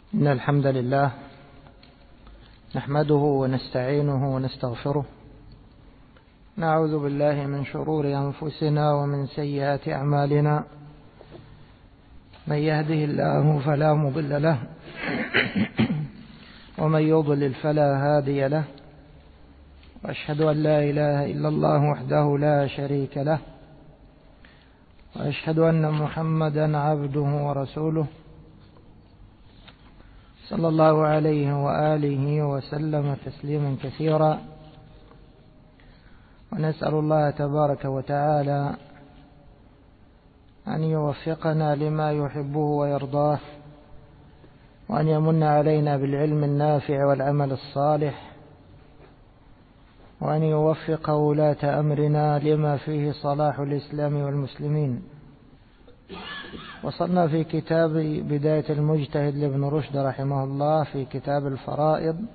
إن الحمد لله نحمده ونستعينه ونستغفره، نعوذ بالله من شرور أنفسنا ومن سيئات أعمالنا، من يهده الله فلا مضل له ومن يضلل فلا هادي له، وأشهد أن لا إله إلا الله وحده لا شريك له، وأشهد أن محمدا عبده ورسوله صلى الله عليه وآله وسلم تسليما كثيرا. ونسأل الله تبارك وتعالى أن يوفقنا لما يحبه ويرضاه، وأن يمن علينا بالعلم النافع والعمل الصالح، وأن يوفق ولاة أمرنا لما فيه صلاح الإسلام والمسلمين. وصلنا في كتاب بداية المجتهد لابن رشد رحمه الله في كتاب الفرائض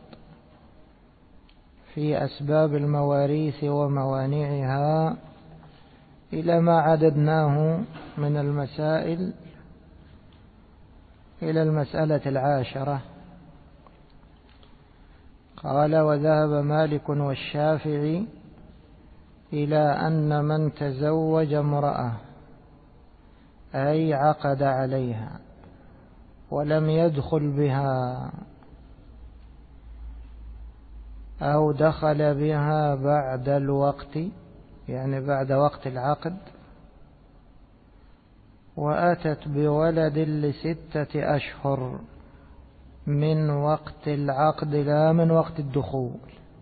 في أسباب المواريث وموانعها إلى ما عددناه من المسائل إلى المسألة 10. قال: وذهب مالك والشافعي إلى أن من تزوج امرأة أي عقد عليها ولم يدخل بها أو دخل بها بعد الوقت، يعني بعد وقت العقد، وأتت بولد ل6 أشهر من وقت العقد لا من وقت الدخول،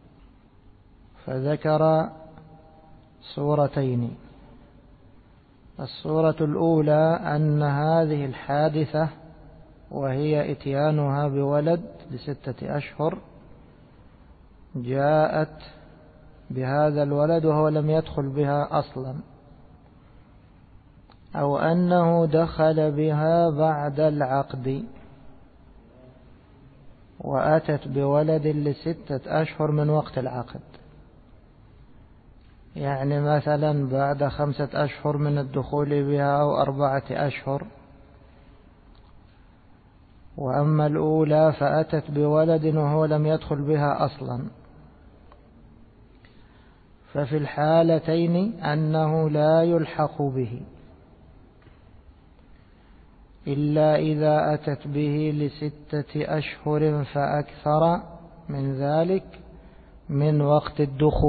فذكر صورتين. الصورة الأولى أن هذه الحادثة وهي إتيانها بولد ل6 أشهر جاءت بهذا الولد وهو لم يدخل بها أصلا، أو أنه دخل بها بعد العقد وأتت بولد ل6 أشهر من وقت العقد، يعني مثلا بعد 5 أشهر من الدخول بها أو 4 أشهر. وأما الأولى فأتت بولد وهو لم يدخل بها أصلا، ففي الحالتين أنه لا يلحق به إلا إذا أتت به ل6 أشهر فأكثر من ذلك من وقت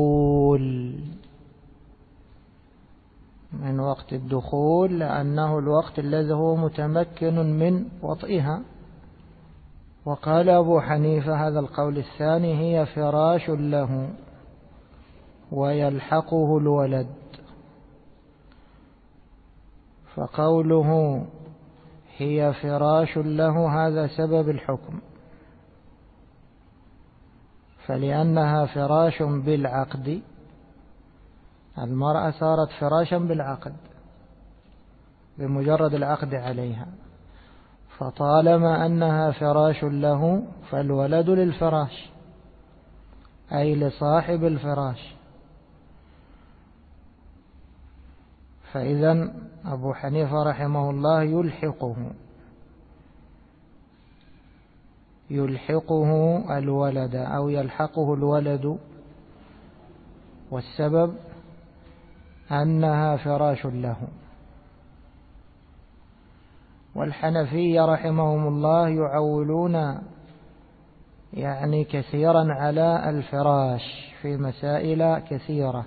الدخول، لأنه الوقت الذي هو متمكن من وطئها. وقال أبو حنيفة هذا القول الثاني: هي فراش له ويلحقه الولد. فقوله هي فراش له هذا سبب الحكم، فلأنها فراش بالعقد، المرأة صارت فراشا بالعقد بمجرد العقد عليها، فطالما أنها فراش له فالولد للفراش أي لصاحب الفراش. فإذا أبو حنيفة رحمه الله يلحقه الولد أو يلحقه الولد، والسبب أنها فراش له. والحنفية رحمهم الله يعولون يعني كثيرا على الفراش في مسائل كثيرة،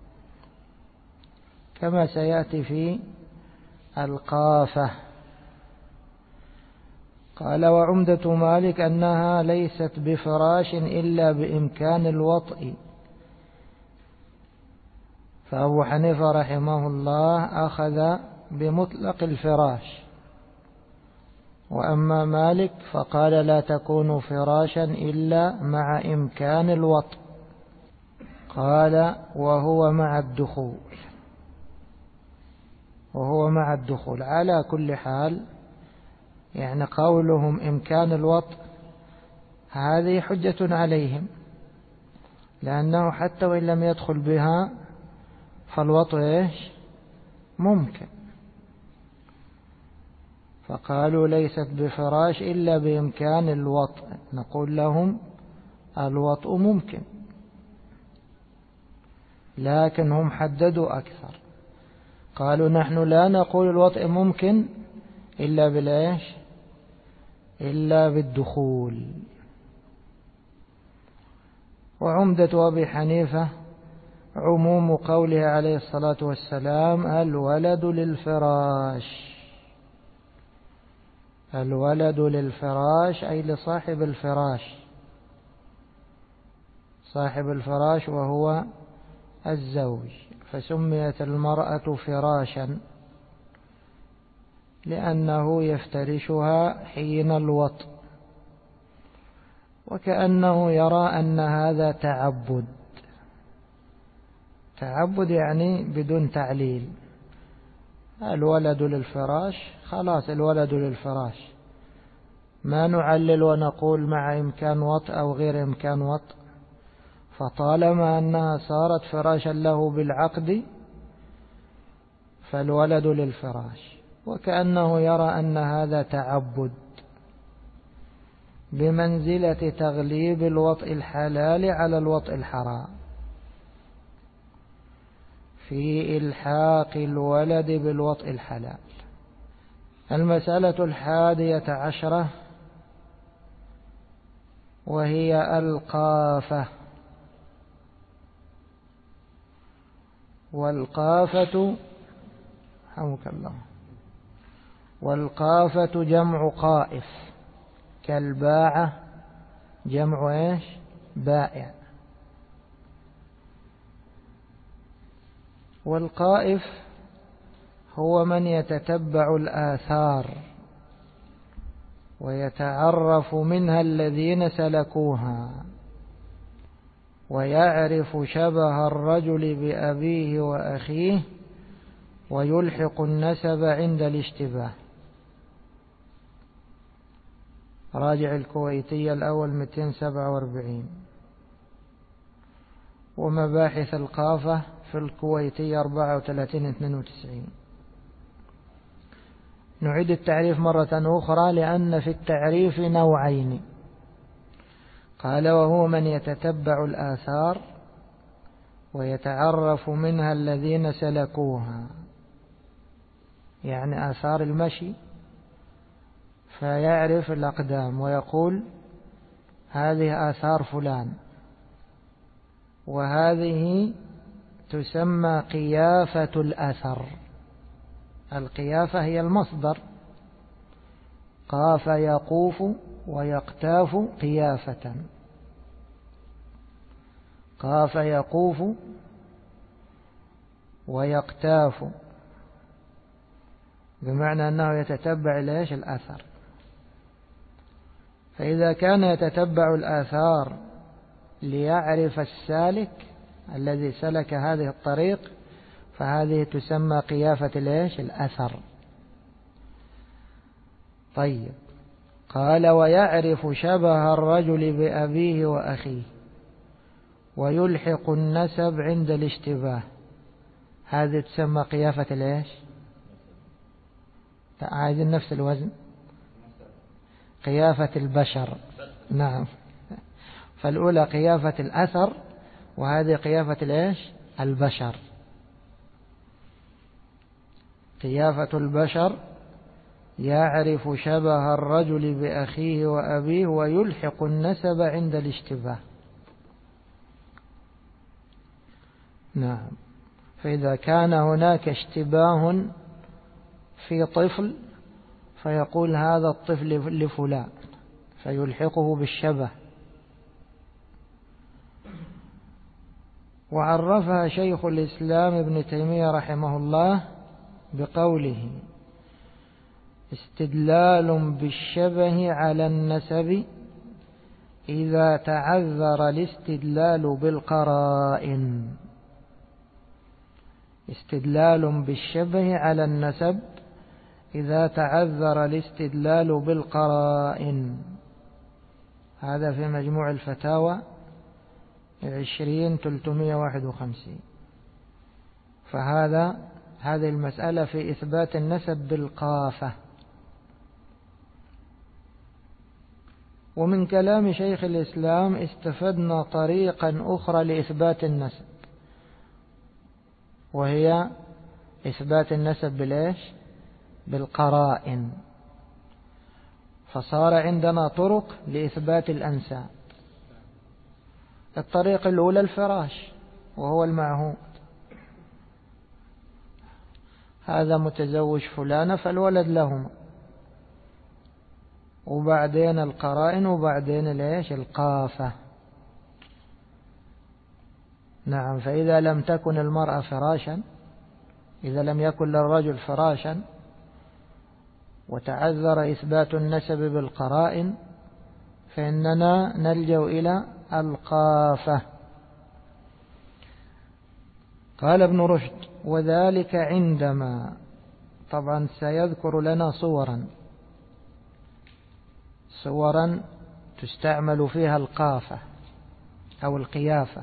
كما سيأتي في القافة. قال: وعمدة مالك أنها ليست بفراش إلا بإمكان الوطء. فأبو حنيفة رحمه الله أخذ بمطلق الفراش، وأما مالك فقال لا تكون فراشا إلا مع إمكان الوطء. قال: وهو مع الدخول. على كل حال يعني قولهم إمكان الوطء هذه حجة عليهم، لأنه حتى وإن لم يدخل بها فالوطء ممكن. فقالوا ليست بفراش إلا بإمكان الوطء، نقول لهم الوطء ممكن، لكن هم حددوا أكثر، قالوا نحن لا نقول الوطء ممكن إلا بالإيش؟ إلا بالدخول. وعمدة أبي حنيفة عموم قوله عليه الصلاة والسلام الولد للفراش، الولد للفراش أي لصاحب الفراش، صاحب الفراش وهو الزوج، فسميت المرأة فراشا لأنه يفترشها حين الوطء، وكأنه يرى أن هذا تعبد، تعبد يعني بدون تعليل، الولد للفراش خلاص الولد للفراش، ما نعلل ونقول مع إمكان وطء أو غير إمكان وطء، فطالما أنها صارت فراشا له بالعقد فالولد للفراش، وكأنه يرى أن هذا تعبد بمنزلة تغليب الوطء الحلال على الوطء الحرام في إلحاق الولد بالوطء الحلال. المسألة 11 وهي القافة. والقافة حمك الله، والقافة جمع قائف، كالباعة جمع ايش؟ بائع. والقائف هو من يتتبع الآثار ويتعرف منها الذين سلكوها، ويعرف شبه الرجل بأبيه وأخيه، ويلحق النسب عند الاشتباه. راجع الكويتية الأول 247. ومباحث القافة في الكويتية 34-92. نعيد التعريف مرة أخرى لأن في التعريف نوعين. قال وهو من يتتبع الآثار ويتعرف منها الذين سلكوها، يعني آثار المشي، فيعرف الأقدام ويقول هذه آثار فلان، وهذه تسمى قيافة الأثر. القيافة هي المصدر، قاف يقوف ويقتاف قيافة، قاف يقوف ويقتاف، بمعنى أنه يتتبع ليش؟ الأثر. فإذا كان يتتبع الآثار ليعرف السالك الذي سلك هذه الطريق، فهذه تسمى قيافة ليش؟ الأثر. طيب، قال ويعرف شبه الرجل بأبيه وأخيه، ويلحق النسب عند الاشتباه، هذه تسمى قيافة ليش؟ عايزين نفس الوزن، قيافة البشر. نعم، فالأولى قيافة الأثر، وهذه قيافة ليش؟ البشر. قيافة البشر يعرف شبه الرجل بأخيه وأبيه، ويلحق النسب عند الاشتباه. نعم، فإذا كان هناك اشتباه في طفل فيقول هذا الطفل لفلان، فيلحقه بالشبه. وعرفها شيخ الإسلام ابن تيمية رحمه الله بقوله استدلال بالشبه على النسب إذا تعذر الاستدلال بالقرائن. استدلال بالشبه على النسب إذا تعذر الاستدلال بالقرائن، هذا في مجموع الفتاوى 20-351. فهذه المسألة في إثبات النسب بالقافة. ومن كلام شيخ الإسلام استفدنا طريقا أخرى لإثبات النسب، وهي إثبات النسب بالإيش؟ بالقرائن. فصار عندنا طرق لإثبات الأنساب. الطريقة الأولى الفراش، وهو المعهود، هذا متزوج فلانة فالولد لهما، وبعدين القرائن، وبعدين ليش؟ القافة. نعم. فإذا لم تكن المرأة فراشا، إذا لم يكن للرجل فراشا وتعذر إثبات النسب بالقرائن، فإننا نلجأ إلى القافة. قال ابن رشد: وذلك عندما، طبعا سيذكر لنا صورا تستعمل فيها القافة أو القيافة.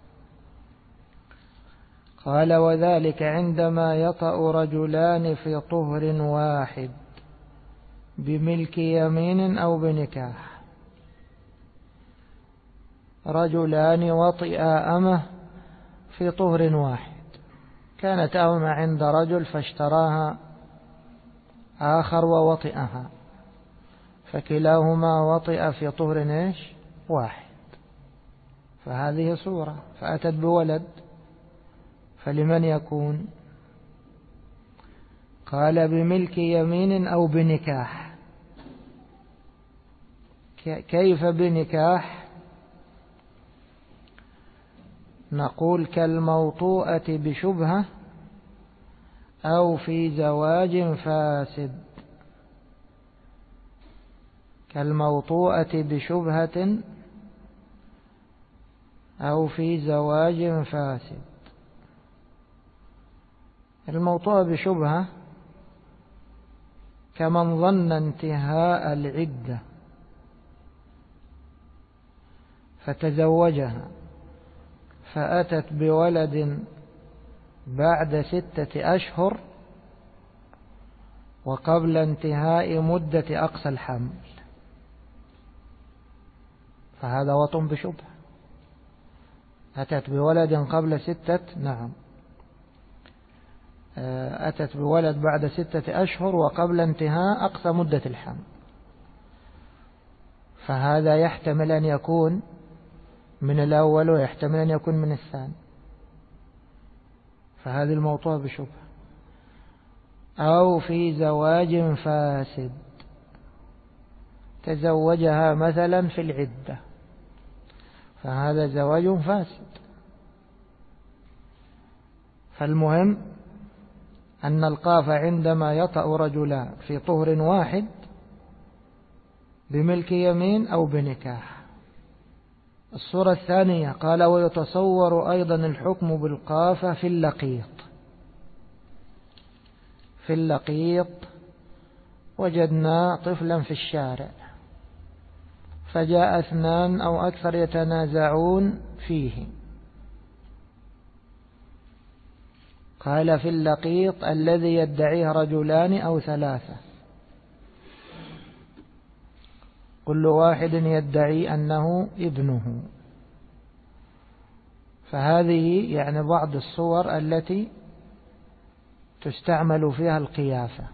قال: وذلك عندما يطأ رجلان في طهر واحد بملك يمين أو بنكاح. رجلان وطئا أمه في طهر واحد، كانت أمه عند رجل فاشتراها آخر ووطئها، فكلاهما وطئ في طهر واحد، فهذه صورة، فأتت بولد، فلمن يكون؟ قال: بملك يمين أو بنكاح. كيف بنكاح؟ نقول: كالموطوءة بشبهة أو في زواج فاسد. كالموطوءة بشبهة أو في زواج فاسد. الموطوءة بشبهة كمن ظن انتهاء العدة فتزوجها فأتت بولد بعد 6 أشهر وقبل انتهاء مدة أقصى الحمل، فهذا وطن بشبهة. أتت بولد قبل 6، نعم، أتت بولد بعد 6 أشهر وقبل انتهاء أقصى مدة الحمل، فهذا يحتمل أن يكون من الأول ويحتمل أن يكون من الثاني، فهذه الموضوع بشبهة. أو في زواج فاسد، تزوجها مثلا في العدة، فهذا زواج فاسد. فالمهم أن القافة عندما يطأ رجلان في طهر واحد بملك يمين أو بنكاح. الصورة الثانية قال: ويتصور أيضا الحكم بالقافة في اللقيط. في اللقيط وجدنا طفلا في الشارع، فجاء 2 أو أكثر يتنازعون فيه. قال: في اللقيط الذي يدعيه رجلان أو 3، كل واحد يدعي أنه ابنه. فهذه يعني بعض الصور التي تستعمل فيها القيافة.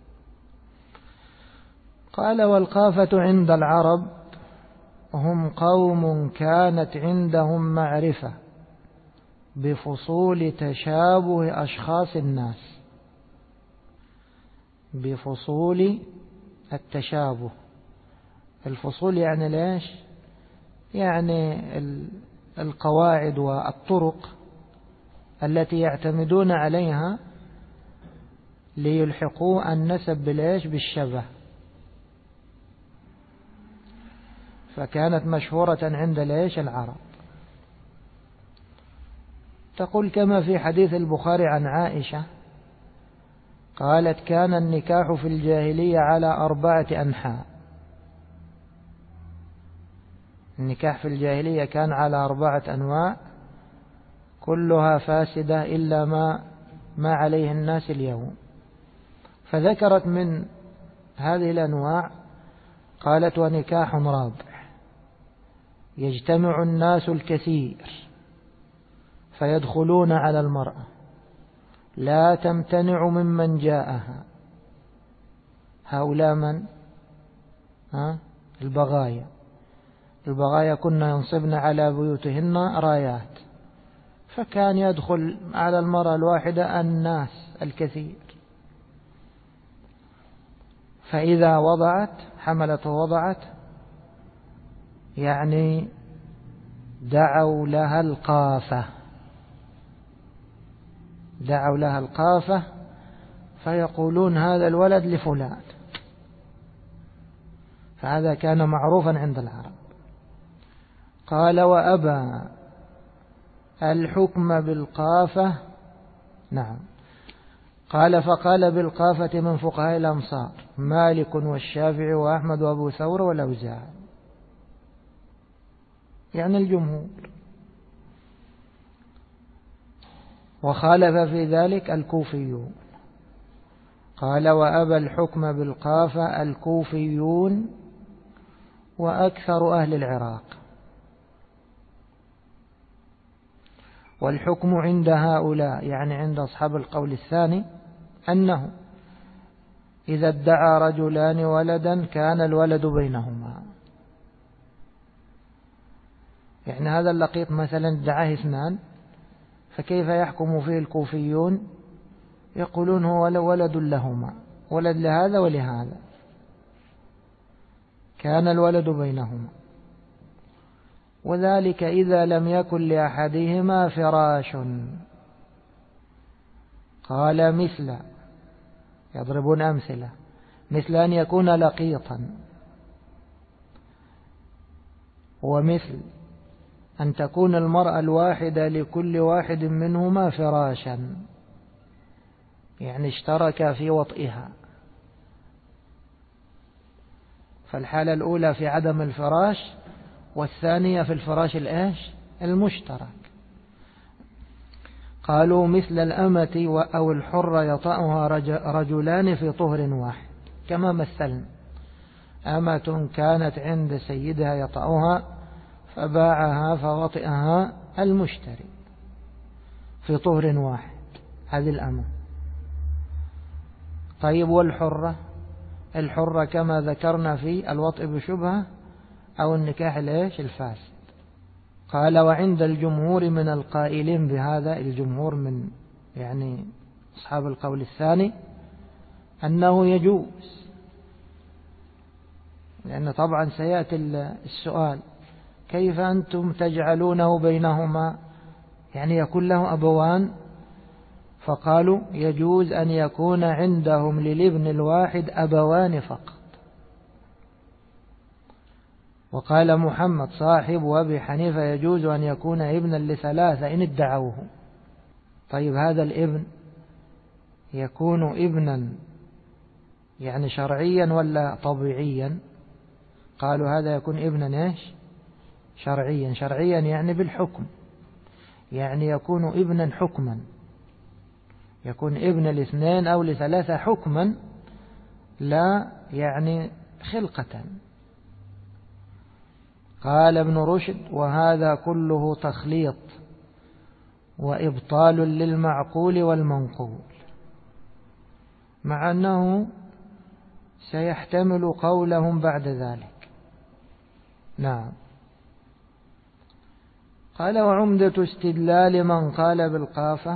قال: والقافة عند العرب هم قوم كانت عندهم معرفة بفصول تشابه أشخاص الناس، بفصول التشابه. الفصول يعني ليش؟ يعني القواعد والطرق التي يعتمدون عليها ليلحقوا النسب بالإيش؟ بالشبه. فكانت مشهورة عند ليش؟ العرب. تقول كما في حديث البخاري عن عائشة قالت: كان النكاح في الجاهلية على 4 أنحاء. النكاح في الجاهلية كان على 4 أنواع كلها فاسدة إلا ما عليه الناس اليوم. فذكرت من هذه الأنواع قالت: ونكاح رابع. يجتمع الناس الكثير فيدخلون على المرأة لا تمتنع ممن جاءها. هؤلاء من؟ البغايا. البغايا كنا ينصبن على بيوتهن رايات، فكان يدخل على المرأة الواحدة الناس الكثير، فإذا وضعت حملت ووضعت يعني دعوا لها القافة، دعوا لها القافة فيقولون هذا الولد لفلان، فهذا كان معروفا عند العرب. قال وأبى الحكم بالقافة. نعم. قال فقال بالقافة من فقهاء الأمصار مالك والشافعي وأحمد وأبو ثور والأوزاعي، يعني الجمهور. وخالف في ذلك الكوفيون. قال وأبى الحكم بالقافة الكوفيون وأكثر أهل العراق. والحكم عند هؤلاء يعني عند أصحاب القول الثاني أنه إذا ادعى رجلان ولدا كان الولد بينهما. يعني هذا اللقيط مثلا ادعاه اثنان، فكيف يحكم فيه الكوفيون؟ يقولون هو ولد لهما، ولد لهذا ولهذا، كان الولد بينهما. وذلك إذا لم يكن لأحدهما فراش. قال مثل، يضربون أمثلة، مثل أن يكون لقيطا، ومثل أن تكون المرأة الواحدة لكل واحد منهما فراشا، يعني اشترك في وطئها. فالحالة الأولى في عدم الفراش، والثانية في الفراش المشترك. قالوا مثل الأمة أو الحرة يطأها رجلان في طهر واحد، كما مثلنا أمة كانت عند سيدها يطأها فباعها فوطئها المشتري في طهر واحد، هذه الأمة. طيب والحرة؟ الحرة كما ذكرنا في الوطئ بشبهة أو النكاح الفاسد. قال وعند الجمهور من القائلين بهذا، الجمهور من يعني أصحاب القول الثاني، أنه يجوز. لأن طبعا سيأتي السؤال كيف أنتم تجعلونه بينهما، يعني يكون له أبوان؟ فقالوا يجوز أن يكون عندهم للابن الواحد أبوان فقط. وقال محمد صاحب وأبي حنيفة يجوز أن يكون ابنا لثلاثة إن ادعوه. طيب هذا الابن يكون ابنا يعني شرعيا ولا طبيعيا؟ قالوا هذا يكون ابنا شرعيا. شرعيا يعني بالحكم، يعني يكون ابنا حكما، يكون ابن لاثنين أو لثلاثة حكما، لا يعني خلقة. قال ابن رشد وهذا كله تخليط وإبطال للمعقول والمنقول، مع أنه سيحتمل قولهم بعد ذلك. نعم. قال وعمدة استدلال من قال بالقافة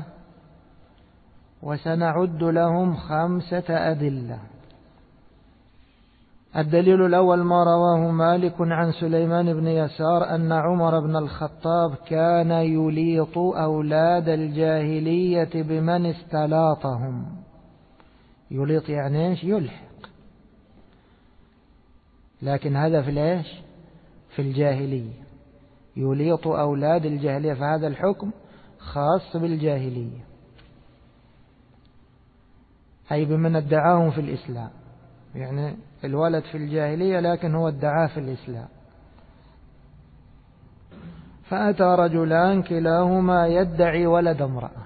وسنعد لهم 5 أدلة. الدليل الأول ما رواه مالك عن سليمان بن يسار أن عمر بن الخطاب كان يليط أولاد الجاهلية بمن استلاطهم. يليط يعني يلحق، لكن هذا في الجاهلية، يليط أولاد الجاهلية، فهذا الحكم خاص بالجاهلية، أي بمن ادعاهم في الإسلام. يعني الولد في الجاهلية لكن هو ادعاه في الإسلام. فأتى رجلان كلاهما يدعي ولد امرأة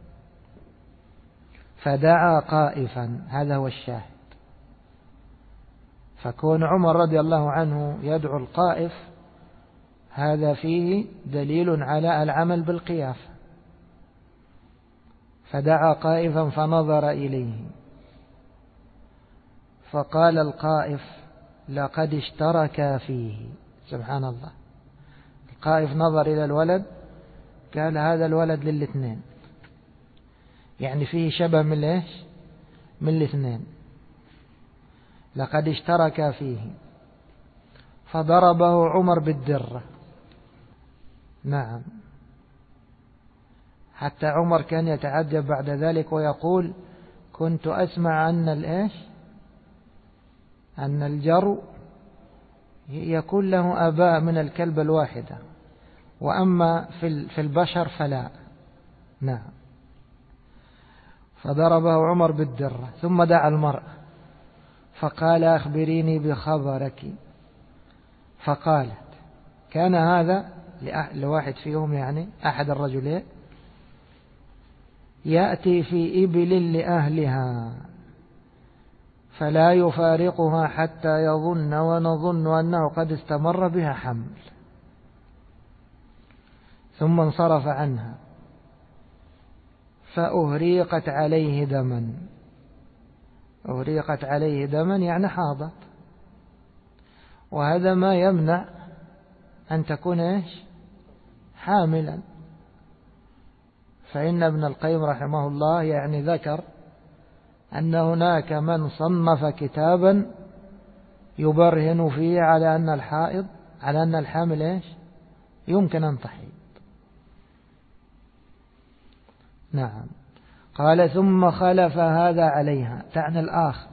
فدعا قائفا، هذا هو الشاهد. فكون عمر رضي الله عنه يدعو القائف هذا فيه دليل على العمل بالقياس. فدعا قائفا فنظر إليه فقال القائف لقد اشتركا فيه. سبحان الله، القائف نظر إلى الولد قال هذا الولد للاثنين، يعني فيه شبه من ايش؟ من الاثنين، لقد اشتركا فيه. فضربه عمر بالدرة. نعم، حتى عمر كان يتعجب بعد ذلك ويقول كنت أسمع أن الجرو يكون له آباء من الكلب الواحدة، وأما في البشر فلا. نعم. فضربه عمر بالدرة ثم دعا المرأة فقال أخبريني بخبرك. فقالت كان هذا لواحد فيهم، يعني أحد الرجلين، يأتي في إبل لأهلها فلا يفارقها حتى يظن ونظن أنه قد استمر بها حمل، ثم انصرف عنها فأهريقت عليه دما. أهريقت عليه دما يعني حاضت، وهذا ما يمنع أن تكون حاملا. فإن ابن القيم رحمه الله يعني ذكر أن هناك من صنف كتابا يبرهن فيه على أن الحامل يمكن أن تحيض. نعم. قال ثم خلف هذا عليها، تعني الآخر،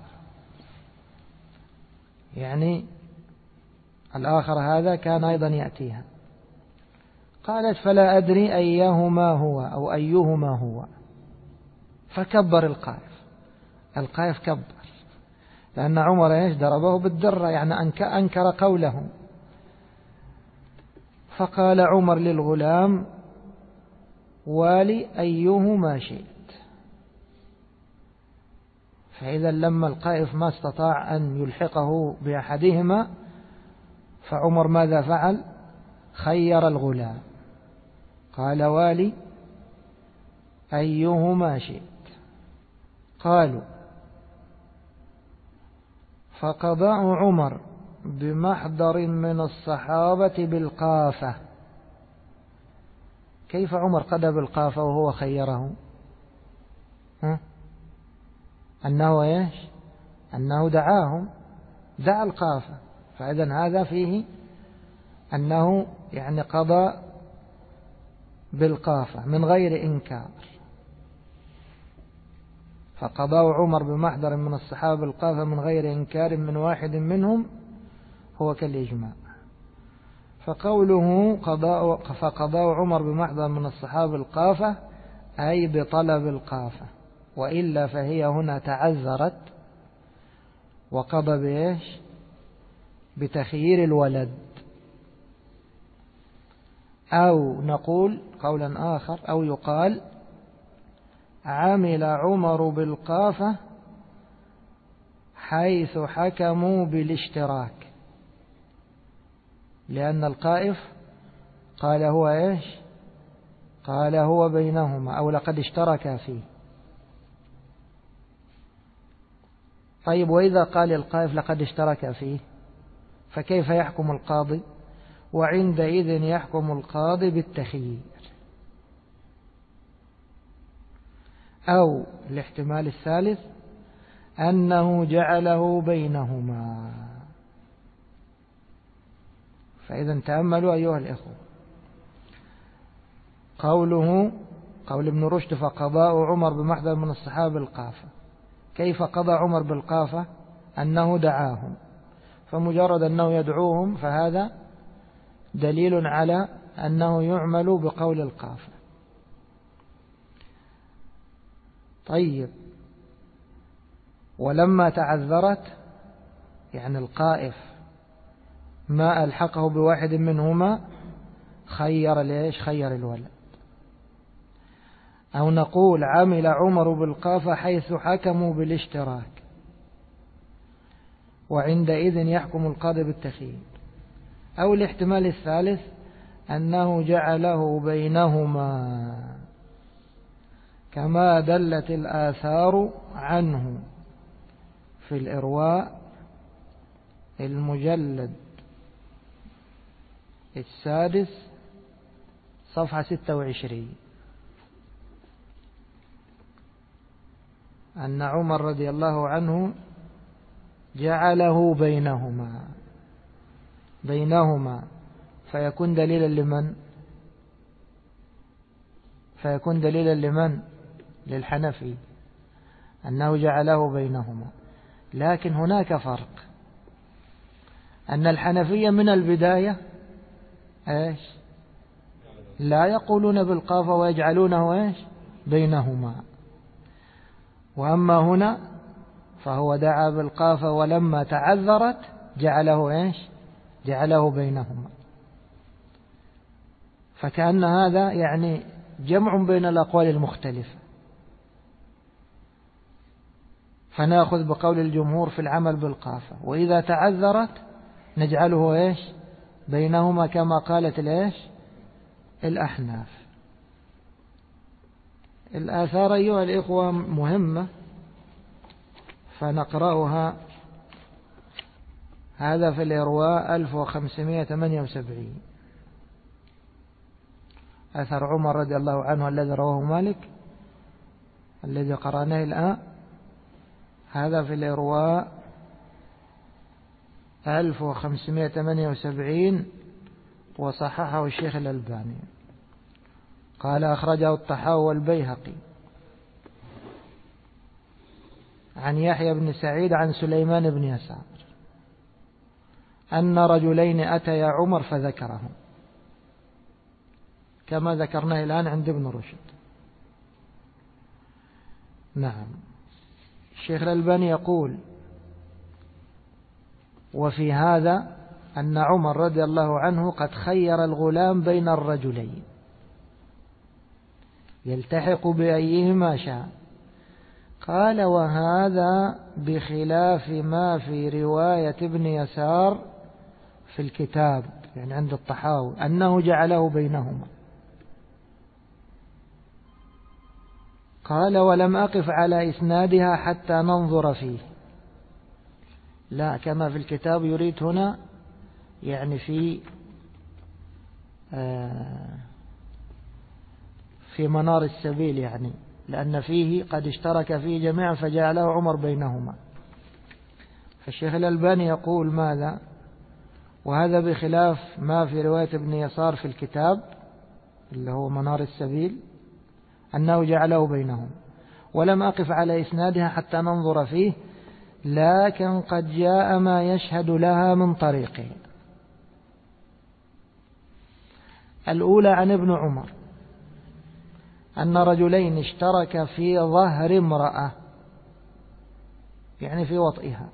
يعني الآخر هذا كان أيضا يأتيها. قالت فلا أدري أيهما هو أو أيهما هو. فكبر القائف كبر، لأن عمر ضربه بالدرة، يعني أنكر قوله. فقال عمر للغلام والي أيهما شئت. فإذا لما القائف ما استطاع أن يلحقه بأحدهما، فعمر ماذا فعل؟ خير الغلام، قال والي أيهما شئت. قالوا فقضاء عمر بمحضر من الصحابة بالقافة. كيف عمر قضى بالقافة وهو خيره؟ أنه دعاهم، دعا القافة. فإذن هذا فيه أنه يعني قضى بالقافة من غير إنكار. فقضى عمر بمحضر من الصحابة بالقافة من غير إنكار من واحد منهم هو كالإجماع. فقوله فقضى عمر بمحضر من الصحابة القافة أي بطلب القافة، وإلا فهي هنا تعذرت وقضى بتخيير الولد. أو نقول قولا آخر، أو يقال عمل عمر بالقافة حيث حكموا بالاشتراك، لأن القائف قال هو قال هو بينهما أو لقد اشتركا فيه. طيب، وإذا قال القائف لقد اشتركا فيه فكيف يحكم القاضي؟ وعندئذ يحكم القاضي بالتخيير. أو الاحتمال الثالث أنه جعله بينهما. فإذا تأملوا أيها الإخوة، قول ابن رشد فقضاء عمر بمحضر من الصحابة القافة. كيف قضى عمر بالقافة؟ أنه دعاهم، فمجرد أنه يدعوهم فهذا دليل على أنه يعمل بقول القافة. طيب، ولما تعذرت يعني القائف ما ألحقه بواحد منهما خير الولد. أو نقول عمل عمر بالقافة حيث حكموا بالاشتراك، وعندئذ يحكم القاضي بالتخيير. أو الاحتمال الثالث أنه جعله بينهما كما دلت الآثار عنه في الإرواء المجلد 6 صفحة 26 أن عمر رضي الله عنه جعله بينهما فيكون دليلا لمن؟ للحنفي أنه جعله بينهما. لكن هناك فرق، أن الحنفية من البداية إيش؟ لا يقولون بالقاف ويجعلونه إيش؟ بينهما. وأما هنا فهو دعا بالقاف ولما تعذرت جعله إيش؟ جعله بينهما. فكأن هذا يعني جمع بين الأقوال المختلفة، فنأخذ بقول الجمهور في العمل بالقافة، وإذا تعذرت نجعله إيش؟ بينهما كما قالت الإيش؟ الأحناف. الآثار أيها الإخوة مهمة فنقرأها. هذا في الإرواء 1578 أثر عمر رضي الله عنه الذي رواه مالك الذي قرأناه الآن. هذا في الإرواء 1578 وصححه الشيخ الألباني. قال أخرجه الطحاوي والبيهقي عن يحيى بن سعيد عن سليمان بن يسار أن رجلين أتيا عمر فذكرهم كما ذكرناه الآن عند ابن رشد. نعم. الشيخ الألباني يقول: وفي هذا أن عمر رضي الله عنه قد خير الغلام بين الرجلين يلتحق بأيهما شاء. قال: وهذا بخلاف ما في رواية ابن يسار في الكتاب، يعني عند الطحاوي، أنه جعله بينهما. قال: ولم أقف على إسنادها حتى ننظر فيه. لا، كما في الكتاب يريد هنا يعني في منار السبيل، يعني لأن فيه قد اشترك فيه جميعا فجعله عمر بينهما. فالشيخ الألباني يقول ماذا؟ وهذا بخلاف ما في رواية ابن يسار في الكتاب اللي هو منار السبيل أنه جعله بينهم. ولم أقف على إسنادها حتى ننظر فيه، لكن قد جاء ما يشهد لها من طريقه. الأولى عن ابن عمر أن رجلين اشترك في ظهر امرأة، يعني في وطئها،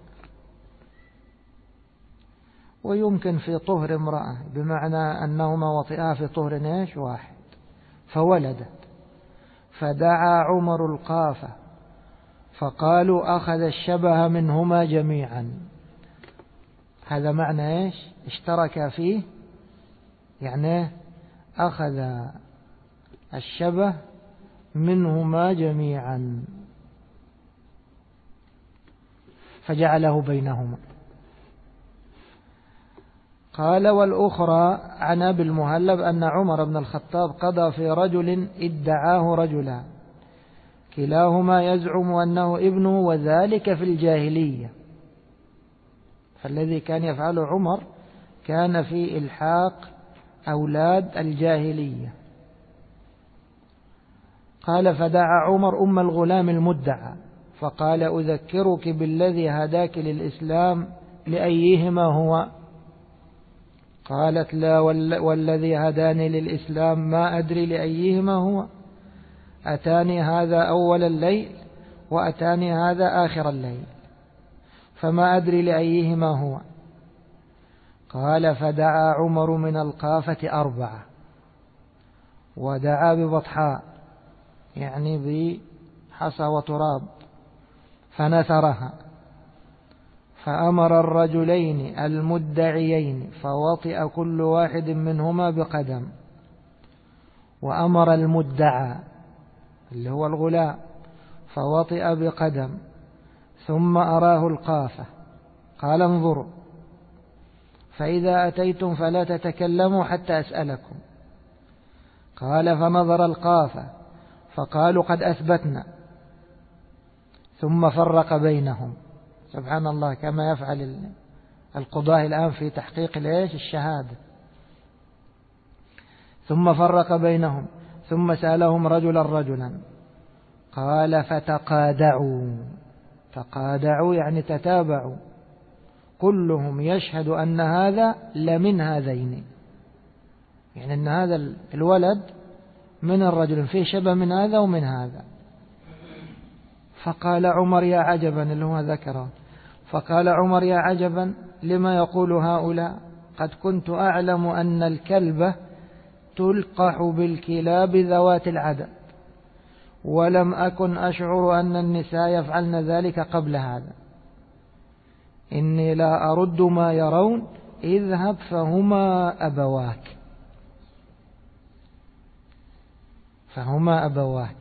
ويمكن في طهر امرأة، بمعنى أنهما وطئها في طهر ايش واحد، فولدت، فدعا عمر القافة فقالوا أخذ الشبه منهما جميعا. هذا معنى ايش؟ اشترك فيه، يعني أخذ الشبه منهما جميعا فجعله بينهما. قال: والأخرى عن أبي المهلب أن عمر بن الخطاب قضى في رجل ادعاه رجلا كلاهما يزعم أنه ابنه، وذلك في الجاهلية. فالذي كان يفعله عمر كان في إلحاق أولاد الجاهلية. قال: فدعا عمر أم الغلام المدعى فقال: أذكرك بالذي هداك للإسلام، لأيهما هو؟ قالت: لا، والذي هداني للإسلام ما أدري لأيهما هو، أتاني هذا أول الليل وأتاني هذا آخر الليل، فما أدري لأيهما هو. قال: فدعا عمر من القافة 4 ودعا ببطحاء، يعني بحصى وتراب، فنثرها، فأمر الرجلين المدعيين فوطئ كل واحد منهما بقدم، وأمر المدعى اللي هو الغلام فوطئ بقدم، ثم أراه القافة قال انظروا فإذا أتيتم فلا تتكلموا حتى أسألكم. قال فنظر القافة فقالوا قد أثبتنا، ثم فرق بينهم. سبحان الله كما يفعل القضاة الآن في تحقيق الشهادة. ثم فرق بينهم ثم سألهم رجلا قال فتقادعوا، تقادعوا يعني تتابعوا، كلهم يشهد أن هذا لمن هذين، يعني أن هذا الولد من الرجل فيه شبه من هذا ومن هذا. فقال عمر يا عجبا، اللي هو ذكره، فقال عمر يا عجبا لما يقول هؤلاء، قد كنت أعلم أن الكلبة تلقح بالكلاب ذوات العدد، ولم أكن أشعر أن النساء يفعلن ذلك قبل هذا. إني لا أرد ما يرون، اذهب فهما أبواك، فهما أبواك.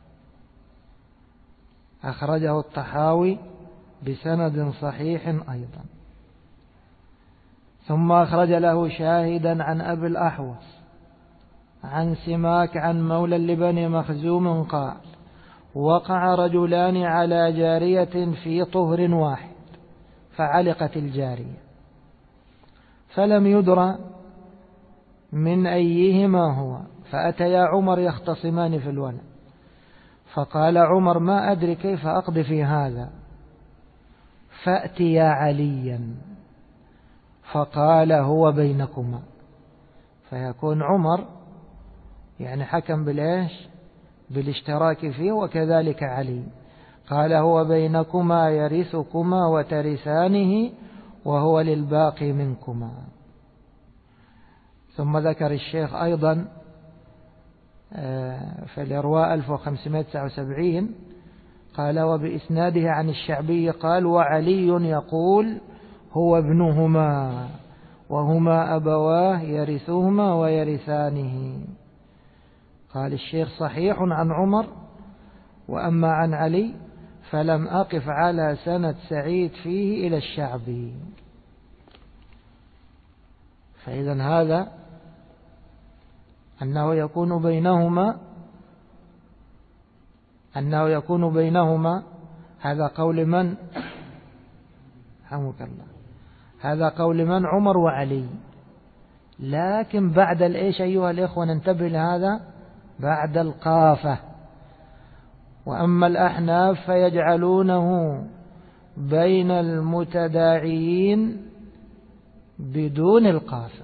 أخرجه الطحاوي بسند صحيح أيضا. ثم أخرج له شاهدا عن أبي الأحوص عن سماك عن مولى لبني مخزوم قال وقع رجلان على جارية في طهر واحد فعلقت الجارية، فلم يدرى من أيهما هو، فأتيا عمر يختصمان في الولد، فقال عمر ما أدري كيف أقضي في هذا، فأتيا عليا، فقال هو بينكما، فيكون عمر يعني حكم بالاشتراك فيه، وكذلك علي قال هو بينكما يرثكما وترثانه وهو للباقي منكما. ثم ذكر الشيخ أيضا في الإرواء 1579 قال وبإسناده عن الشعبي قال وعلي يقول هو ابنهما وهما أبواه يرثهما ويرثانه. قال الشيخ صحيح عن عمر، وأما عن علي فلم أقف على سند سعيد فيه إلى الشعبي. فإذا هذا أنه يكون بينهما هذا قول من؟ حمك الله، هذا قول من؟ عمر وعلي. لكن بعد الإيش أيها الإخوة، ننتبه لهذا، بعد القافة. وأما الأحناف فيجعلونه بين المتداعيين بدون القافة.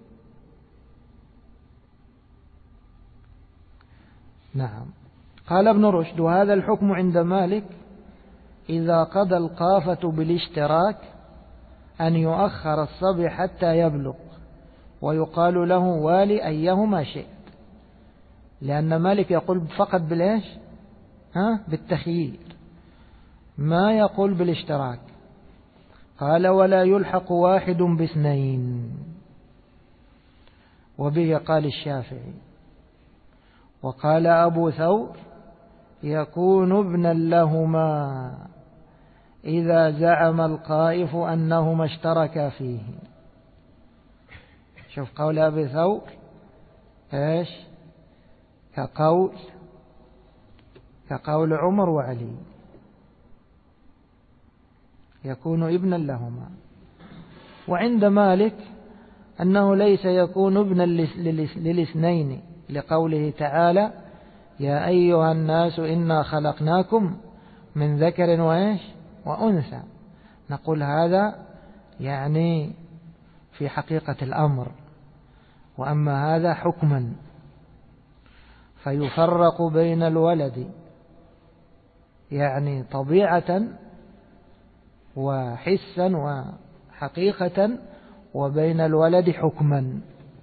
نعم. قال ابن رشد وهذا الحكم عند مالك إذا قضى القافة بالاشتراك أن يؤخر الصبي حتى يبلغ ويقال له والي أيهما شئت، لأن مالك يقول فقط بالإيش؟ بالتخيير، ما يقول بالاشتراك. قال ولا يلحق واحد باثنين، وبه قال الشافعي. وقال أبو ثور يكون ابنا لهما إذا زعم القائف أنهما اشتركا فيه. شوف قول أبي ثور إيش؟ كقول عمر وعلي، يكون ابنا لهما. وعند مالك أنه ليس يكون ابنا للاثنين، لقوله تعالى يا أيها الناس إنا خلقناكم من ذكر وأنثى. نقول هذا يعني في حقيقة الأمر، وأما هذا حكما، فيفرق بين الولد يعني طبيعة وحسا وحقيقة، وبين الولد حكما.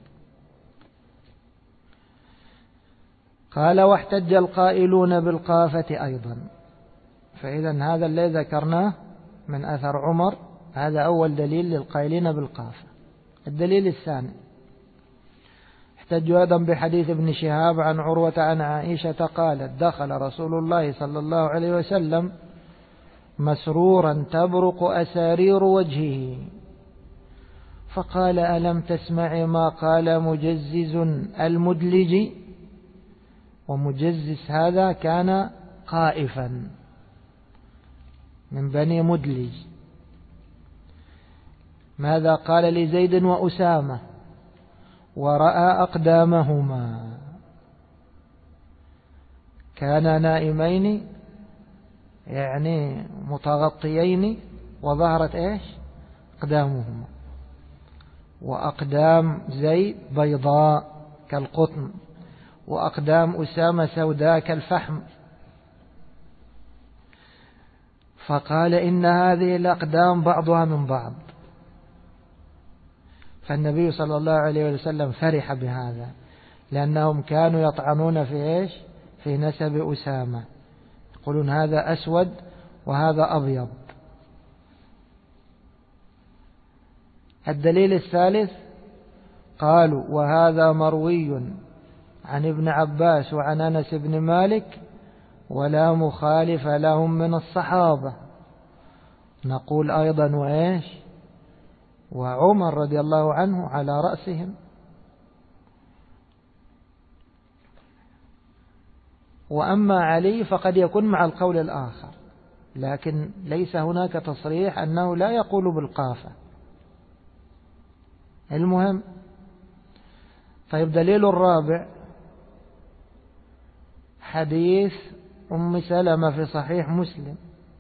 قال واحتج القائلون بالقافة أيضا. فإذا هذا الذي ذكرناه من أثر عمر هذا أول دليل للقائلين بالقافة. الدليل الثاني احتجوا أيضا بحديث ابن شهاب عن عروة عن عائشة قالت دخل رسول الله صلى الله عليه وسلم مسرورا تبرق أسارير وجهه فقال ألم تسمع ما قال مجزز المدلج. ومجزز هذا كان قائفا من بني مدلج. ماذا قال لزيد وأسامة ورأى أقدامهما كانا نائمين يعني متغطيين وظهرت إيش أقدامهما، وأقدام زيد بيضاء كالقطن وأقدام أسامة سوداء كالفحم. فقال إن هذه الأقدام بعضها من بعض. فالنبي صلى الله عليه وسلم فرح بهذا لأنهم كانوا يطعنون في إيش في نسب أسامة، يقولون هذا أسود وهذا أبيض. الدليل الثالث قالوا وهذا مروي عن ابن عباس وعن أنس بن مالك ولا مخالف لهم من الصحابة. نقول أيضا وإيش وعمر رضي الله عنه على رأسهم. وأما علي فقد يكون مع القول الآخر، لكن ليس هناك تصريح أنه لا يقول بالقافة. المهم طيب دليل الرابع حديث أم سلمة في صحيح مسلم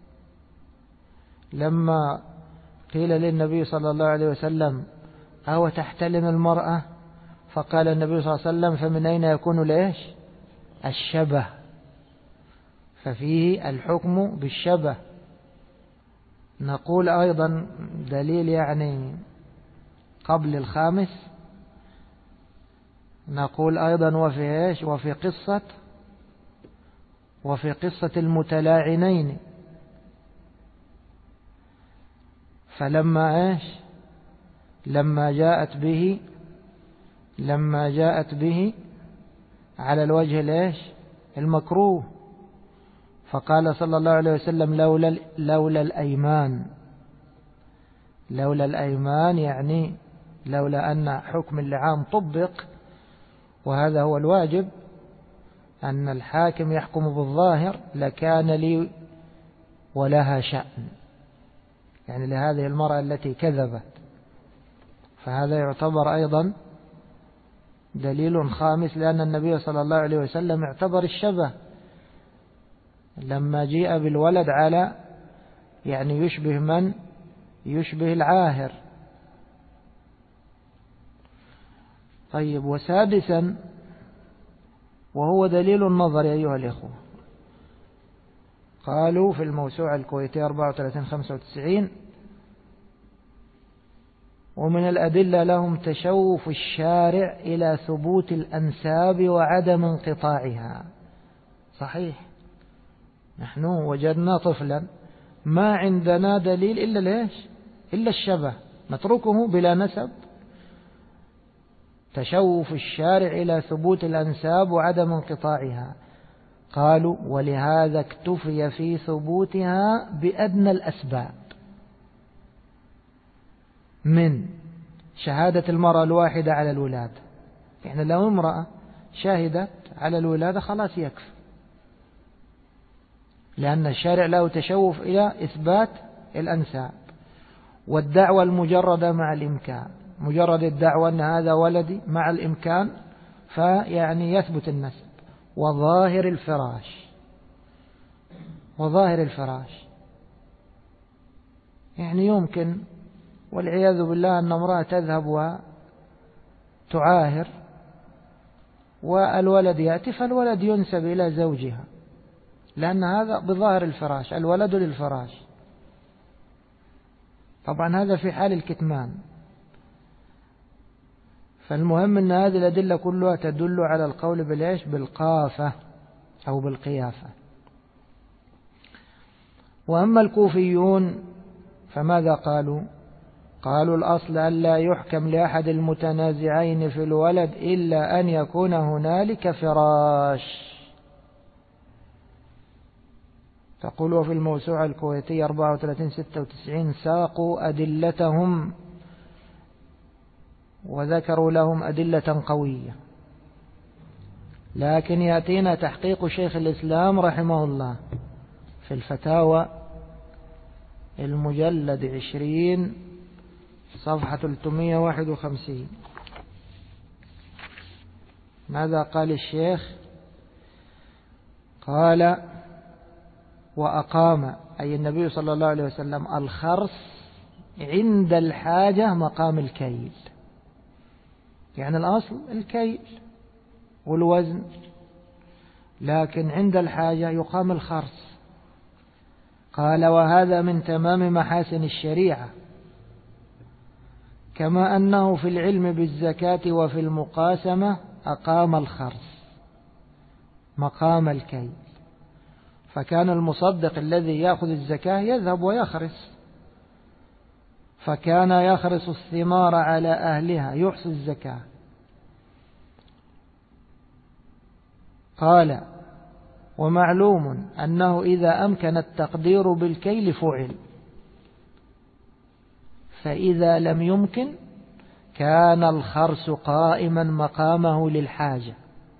لما قيل للنبي صلى الله عليه وسلم أو تحتلم المرأة فقال النبي صلى الله عليه وسلم فمن أين يكون ليش الشبه، ففيه الحكم بالشبه. نقول أيضا دليل يعني قبل الخامس نقول أيضا وفي إيش وفي قصة المتلاعنين فلما إيش لما جاءت به على الوجه الإيش المكروه فقال صلى الله عليه وسلم لولا الأيمان يعني لولا أن حكم اللعان طبق، وهذا هو الواجب أن الحاكم يحكم بالظاهر لكان لي ولها شأن، يعني لهذه المرأة التي كذبت. فهذا يعتبر أيضا دليل خامس لأن النبي صلى الله عليه وسلم اعتبر الشبه لما جيء بالولد على يعني يشبه العاهر. طيب وسادسا وهو دليل النظر أيها الإخوة قالوا في الموسوعة الكويتية 34-95 ومن الأدلة لهم تشوف الشارع إلى ثبوت الأنساب وعدم انقطاعها. صحيح نحن وجدنا طفلا ما عندنا دليل إلا الشبه نتركه بلا نسب. تشوف الشارع إلى ثبوت الأنساب وعدم انقطاعها. قالوا ولهذا اكتفي في ثبوتها بأدنى الأسباب من شهادة المرأة الواحدة على الولادة، يعني لو امرأة شاهدت على الولادة خلاص يكفي، لأن الشارع له تشوف إلى إثبات الأنساب. والدعوة المجردة مع الإمكان، مجرد الدعوة أن هذا ولدي مع الإمكان فيعني يثبت النسب. وظاهر الفراش يعني يمكن والعياذ بالله أن امرأة تذهب وتعاهر والولد يأتي فالولد ينسب إلى زوجها، لأن هذا بظاهر الفراش، الولد للفراش. طبعا هذا في حال الكتمان. فالمهم أن هذه الأدلة كلها تدل على القول بالقافة أو بالقيافة. وأما الكوفيون فماذا قالوا الأصل ألا يحكم لأحد المتنازعين في الولد إلا أن يكون هنالك فراش. تقول وفي الموسوعة الكويتية 34-96 ساقوا أدلتهم وذكروا لهم أدلة قوية، لكن يأتينا تحقيق شيخ الإسلام رحمه الله في الفتاوى المجلد 20 صفحة 351. ماذا قال الشيخ؟ قال وأقام أي النبي صلى الله عليه وسلم الخرص عند الحاجة مقام الكيل، يعني الأصل الكيل والوزن، لكن عند الحاجة يقام الخرص. قال وهذا من تمام محاسن الشريعة، كما أنه في العلم بالزكاة وفي المقاسمة أقام الخرص مقام الكيل، فكان المصدق الذي يأخذ الزكاة يذهب ويخرص، فكان يخرص الثمار على أهلها يحصي الزكاة. قال ومعلوم أنه إذا أمكن التقدير بالكيل فعل، فإذا لم يمكن كان الخرص قائما مقامه للحاجة.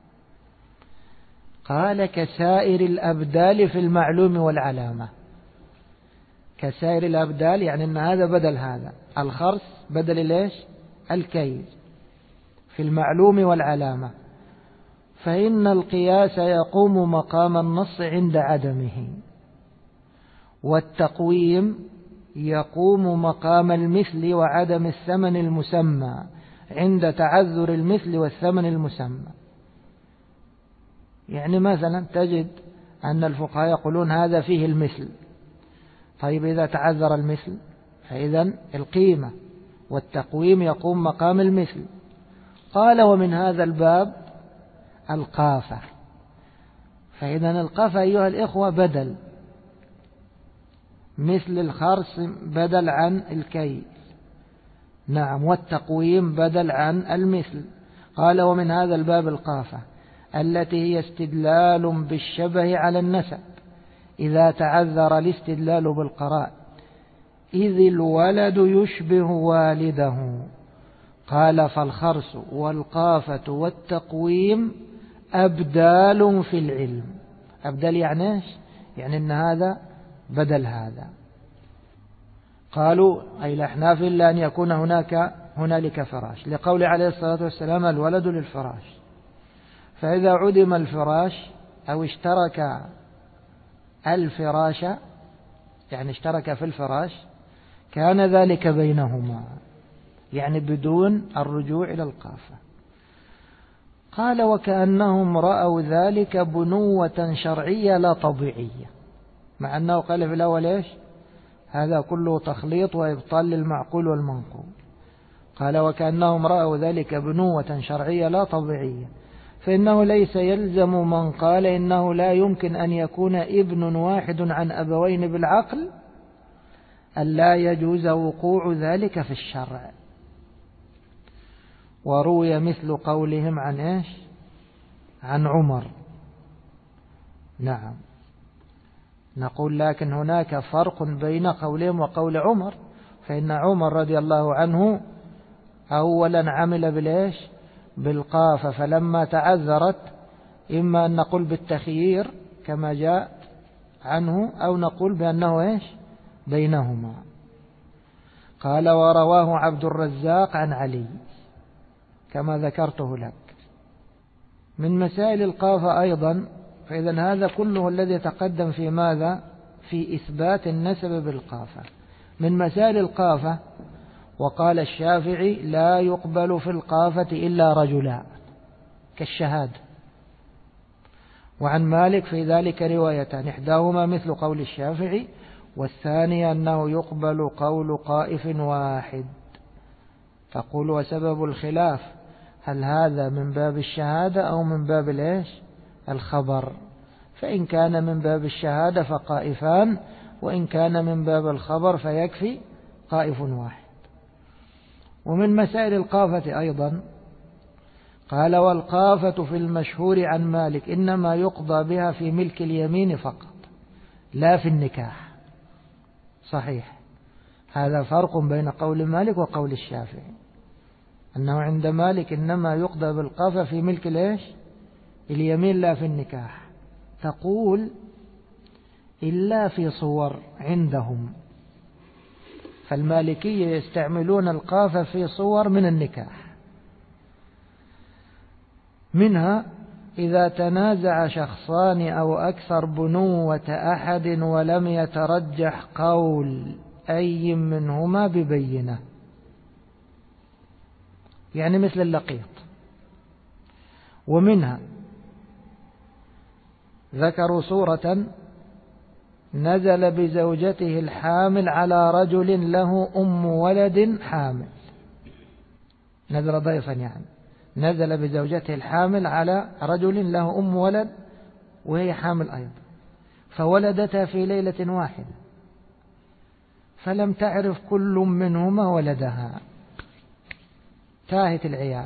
قال كسائر الأبدال في المعلوم والعلامة. كسائر الأبدال يعني أن هذا بدل هذا، الخرص بدل ليش؟ الكيل في المعلوم والعلامة، فإن القياس يقوم مقام النص عند عدمه، والتقويم يقوم مقام المثل وعدم الثمن المسمى عند تعذر المثل والثمن المسمى. يعني مثلا تجد أن الفقهاء يقولون هذا فيه المثل، طيب إذا تعذر المثل فإذا القيمة والتقويم يقوم مقام المثل. قال ومن هذا الباب القافة، فإذا القافة أيها الإخوة بدل، مثل الخرص بدل عن الكيل، نعم، والتقويم بدل عن المثل. قال ومن هذا الباب القافة التي هي استدلال بالشبه على النسب إذا تعذر الاستدلال بالقراء، إذ الولد يشبه والده. قال فالخرص والقافة والتقويم أبدال في العلم. أبدال يعني إيش؟ يعني إن هذا بدل هذا. قالوا أي الأحناف إلا أن يكون هنالك فراش، لقول عليه الصلاة والسلام الولد للفراش، فإذا عدم الفراش أو اشترك الفراش يعني اشترك في الفراش كان ذلك بينهما، يعني بدون الرجوع إلى القافة. قال وكأنهم رأوا ذلك بنوة شرعية لا طبيعية، مع أنه قال في الأول إيش؟ هذا كله تخليط وإبطال للمعقول والمنقول. قال وكأنهم رأوا ذلك بنوة شرعية لا طبيعية، فإنه ليس يلزم من قال إنه لا يمكن أن يكون ابن واحد عن أبوين بالعقل ألا يجوز وقوع ذلك في الشرع. وروي مثل قولهم عن إيش؟ عن عمر. نعم، نقول لكن هناك فرق بين قولهم وقول عمر، فإن عمر رضي الله عنه أولا عمل بالإيش؟ بالقافة، فلما تعذرت إما أن نقول بالتخيير كما جاء عنه أو نقول بأنه إيش؟ بينهما. قال ورواه عبد الرزاق عن علي كما ذكرته لك. من مسائل القافة أيضا، فإذا هذا كله الذي يتقدم في ماذا؟ في إثبات النسب بالقافة. من مسائل القافة وقال الشافعي لا يقبل في القافة إلا رجلان كالشهادة. وعن مالك في ذلك روايتان، إحداهما مثل قول الشافعي، والثانية أنه يقبل قول قائف واحد. تقول وسبب الخلاف هل هذا من باب الشهادة أو من باب الإيش؟ الخبر. فإن كان من باب الشهادة فقائفان وإن كان من باب الخبر فيكفي قائف واحد. ومن مسائل القافة أيضا قال: والقافة في المشهور عن مالك إنما يقضى بها في ملك اليمين فقط لا في النكاح. صحيح، هذا فرق بين قول مالك وقول الشافعي، أنه عند مالك إنما يقضى بالقافة في ملك اليمين لا في النكاح. تقول: إلا في صور عندهم، فالمالكية يستعملون القافة في صور من النكاح، منها إذا تنازع شخصان أو أكثر بنوة أحد ولم يترجح قول أي منهما ببينة، يعني مثل اللقيط. ومنها ذكروا صورة نزل بزوجته الحامل على رجل له أم ولد حامل، نزل ضيفا يعني، نزل بزوجته الحامل على رجل له أم ولد وهي حامل أيضا، فولدتها في ليلة واحدة، فلم تعرف كل منهما ولدها، تاهت العيال.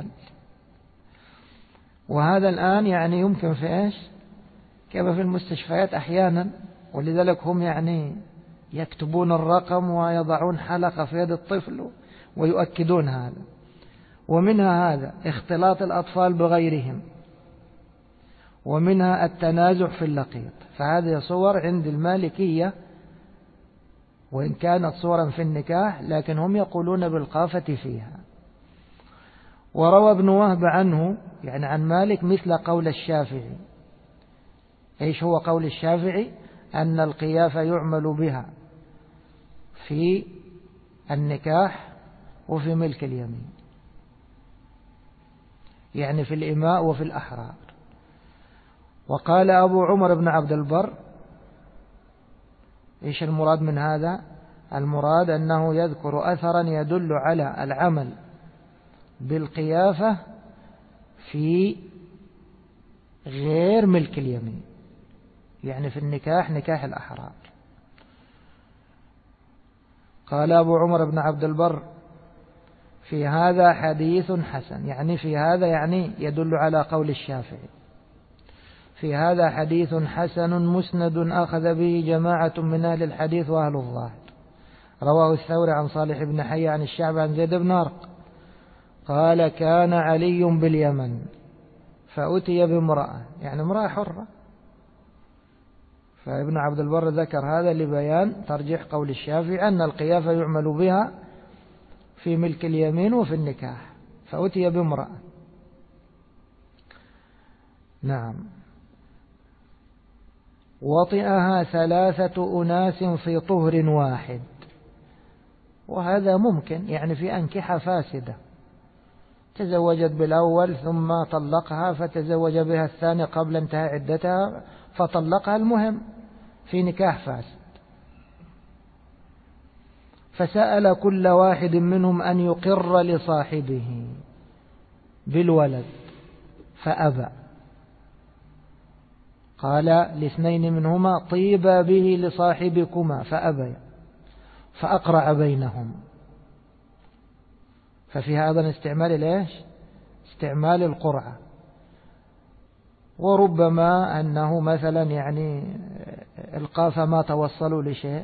وهذا الآن يعني يمكن في إيش؟ كما في المستشفيات أحيانا، ولذلك هم يعني يكتبون الرقم ويضعون حلقة في يد الطفل ويؤكدون هذا. ومنها هذا اختلاط الأطفال بغيرهم، ومنها التنازع في اللقيط. فهذه صور عند المالكية وإن كانت صورا في النكاح، لكن هم يقولون بالقافة فيها. وروى ابن وهب عنه يعني عن مالك مثل قول الشافعي. إيش هو قول الشافعي؟ أن القيافة يعمل بها في النكاح وفي ملك اليمين، يعني في الإماء وفي الأحرار. وقال أبو عمر بن عبد البر: إيش المراد من هذا؟ المراد أنه يذكر أثرا يدل على العمل بالقيافة في غير ملك اليمين، يعني في النكاح، نكاح الأحرار. قال أبو عمر بن عبد البر: في هذا حديث حسن، يعني في هذا يعني يدل على قول الشافعي، في هذا حديث حسن مسند أخذ به جماعة من أهل الحديث وأهل الظاهر. رواه الثوري عن صالح بن حي عن الشعب عن زيد بن أرق قال: كان علي باليمن فأتي بامرأة، يعني امرأة حرة. فابن عبد البر ذكر هذا لبيان ترجيح قول الشافعي أن القيافة يعمل بها في ملك اليمين وفي النكاح. فأتي بامرأة. نعم. وطئها 3 أناس في طهر واحد، وهذا ممكن يعني في أنكحة فاسدة، تزوجت بالأول ثم طلقها فتزوج بها الثاني قبل انتهاء عدتها فطلقها، المهم في نكاح فاسد. فسأل كل واحد منهم أن يقر لصاحبه بالولد فأبى. قال ل2 منهما: طيبا به لصاحبكما، فأبى، فأقرع بينهم. ففي هذا استعمال ليش؟ استعمال القرعة. وربما أنه مثلا يعني القافة ما توصلوا لشيء،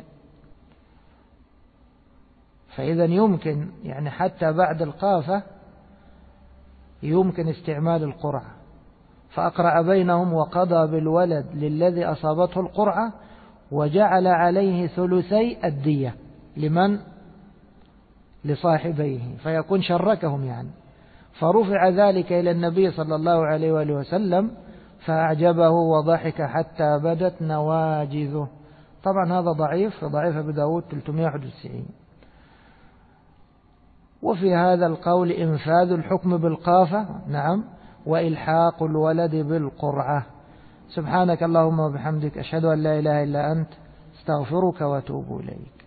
فإذا يمكن يعني حتى بعد القافة يمكن استعمال القرعة. فأقرع بينهم وقضى بالولد للذي أصابته القرعة، وجعل عليه 2/3 الدية. لمن؟ لصاحبيه، فيكون شركهم يعني. فرفع ذلك إلى النبي صلى الله عليه وآله وسلم فأعجبه وضحك حتى بدت نواجذه. طبعا هذا ضعيف أبو داود 391. وفي هذا القول إنفاذ الحكم بالقافة، نعم، وإلحاق الولد بالقرعة. سبحانك اللهم وبحمدك، أشهد أن لا إله إلا أنت، استغفرك وأتوب إليك.